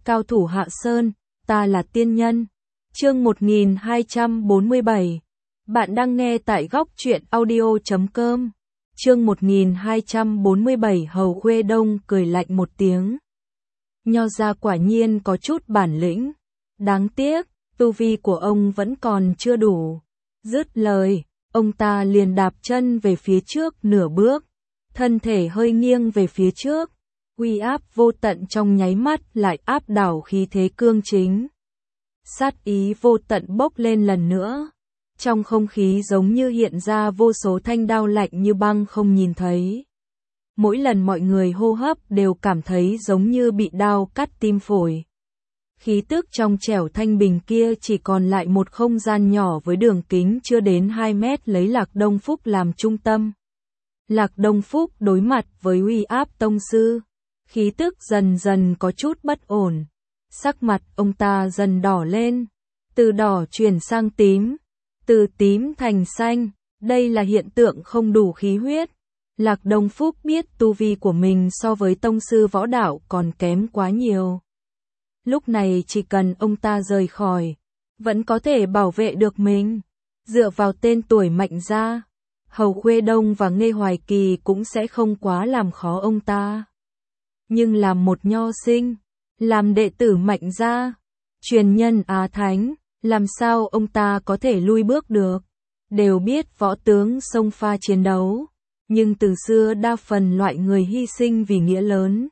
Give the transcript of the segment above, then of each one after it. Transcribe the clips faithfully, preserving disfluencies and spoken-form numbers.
cao thủ Hạ Sơn, ta là tiên nhân. Chương một nghìn hai trăm bốn mươi bảy. Bạn đang nghe tại góc truyện audio chấm com. Chương một nghìn hai trăm bốn mươi bảy. Hầu Khuê Đông cười lạnh một tiếng. Nho gia quả nhiên có chút bản lĩnh. Đáng tiếc, tu vi của ông vẫn còn chưa đủ. Dứt lời, ông ta liền đạp chân về phía trước nửa bước. Thân thể hơi nghiêng về phía trước. Uy áp vô tận trong nháy mắt lại áp đảo khí thế cương chính. Sát ý vô tận bốc lên lần nữa. Trong không khí giống như hiện ra vô số thanh đao lạnh như băng không nhìn thấy. Mỗi lần mọi người hô hấp đều cảm thấy giống như bị đao cắt tim phổi. Khí tức trong trẻo thanh bình kia chỉ còn lại một không gian nhỏ với đường kính chưa đến hai mét lấy Lạc Đông Phúc làm trung tâm. Lạc Đông Phúc đối mặt với uy áp tông sư. Khí tức dần dần có chút bất ổn. Sắc mặt ông ta dần đỏ lên. Từ đỏ chuyển sang tím. Từ tím thành xanh. Đây là hiện tượng không đủ khí huyết. Lạc Đông Phúc biết tu vi của mình so với tông sư võ đạo còn kém quá nhiều. Lúc này chỉ cần ông ta rời khỏi, vẫn có thể bảo vệ được mình. Dựa vào tên tuổi Mạnh gia, Hầu Khuê Đông và Nghê Hoài Kỳ cũng sẽ không quá làm khó ông ta. Nhưng làm một nho sinh, làm đệ tử Mạnh gia, truyền nhân Á Thánh, làm sao ông ta có thể lui bước được? Đều biết võ tướng xông pha chiến đấu, nhưng từ xưa đa phần loại người hy sinh vì nghĩa lớn,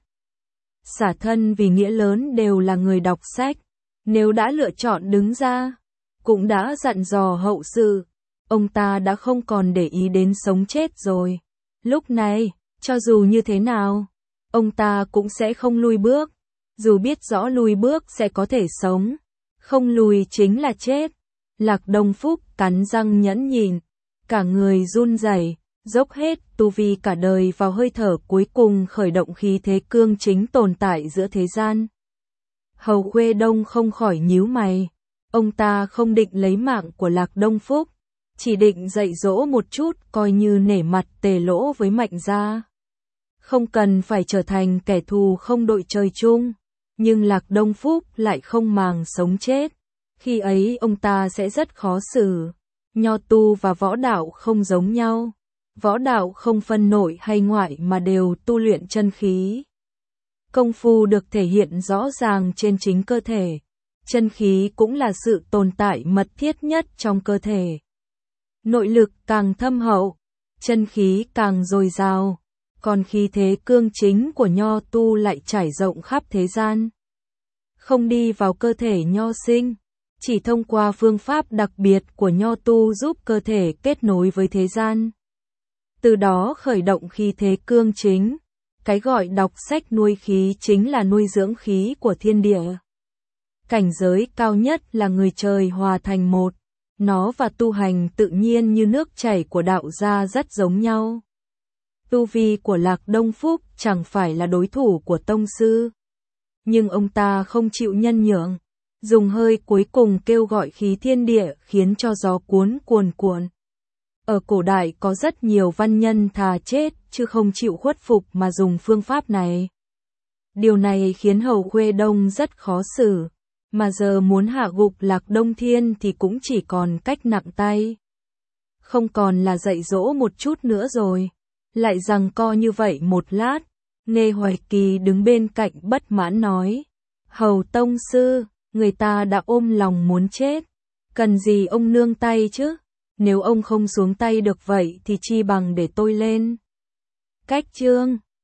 xả thân vì nghĩa lớn đều là người đọc sách. Nếu đã lựa chọn đứng ra, cũng đã dặn dò hậu sự, ông ta đã không còn để ý đến sống chết rồi. Lúc này, cho dù như thế nào, ông ta cũng sẽ không lui bước. Dù biết rõ lui bước sẽ có thể sống, không lùi chính là chết. Lạc Đông Phúc cắn răng nhẫn nhịn, cả người run rẩy, dốc hết tu vi cả đời vào hơi thở cuối cùng khởi động khí thế cương chính tồn tại giữa thế gian. Hầu Khuê Đông không khỏi nhíu mày. Ông ta không định lấy mạng của Lạc Đông Phúc, chỉ định dạy dỗ một chút coi như nể mặt Tề Lỗ với Mạnh gia. Không cần phải trở thành kẻ thù không đội trời chung, nhưng Lạc Đông Phúc lại không màng sống chết. Khi ấy ông ta sẽ rất khó xử. Nho tu và võ đạo không giống nhau. Võ đạo không phân nội hay ngoại mà đều tu luyện chân khí. Công phu được thể hiện rõ ràng trên chính cơ thể. Chân khí cũng là sự tồn tại mật thiết nhất trong cơ thể. Nội lực càng thâm hậu, chân khí càng dồi dào, còn khí thế cương chính của nho tu lại trải rộng khắp thế gian. Không đi vào cơ thể nho sinh, chỉ thông qua phương pháp đặc biệt của nho tu giúp cơ thể kết nối với thế gian. Từ đó khởi động khí thế cương chính. Cái gọi đọc sách nuôi khí chính là nuôi dưỡng khí của thiên địa. Cảnh giới cao nhất là người trời hòa thành một. Nó và tu hành tự nhiên như nước chảy của đạo gia rất giống nhau. Tu vi của Lạc Đông Phúc chẳng phải là đối thủ của tông sư. Nhưng ông ta không chịu nhân nhượng. Dùng hơi cuối cùng kêu gọi khí thiên địa khiến cho gió cuốn cuồn cuộn. Ở cổ đại có rất nhiều văn nhân thà chết chứ không chịu khuất phục mà dùng phương pháp này. Điều này khiến Hầu Khuê Đông rất khó xử, mà giờ muốn hạ gục Lạc Đông Thiên thì cũng chỉ còn cách nặng tay. Không còn là dạy dỗ một chút nữa rồi. Lại giằng co như vậy một lát, Nghê Hoài Kỳ đứng bên cạnh bất mãn nói: Hầu tông sư, người ta đã ôm lòng muốn chết, cần gì ông nương tay chứ? Nếu ông không xuống tay được vậy thì chi bằng để tôi lên. Cách chương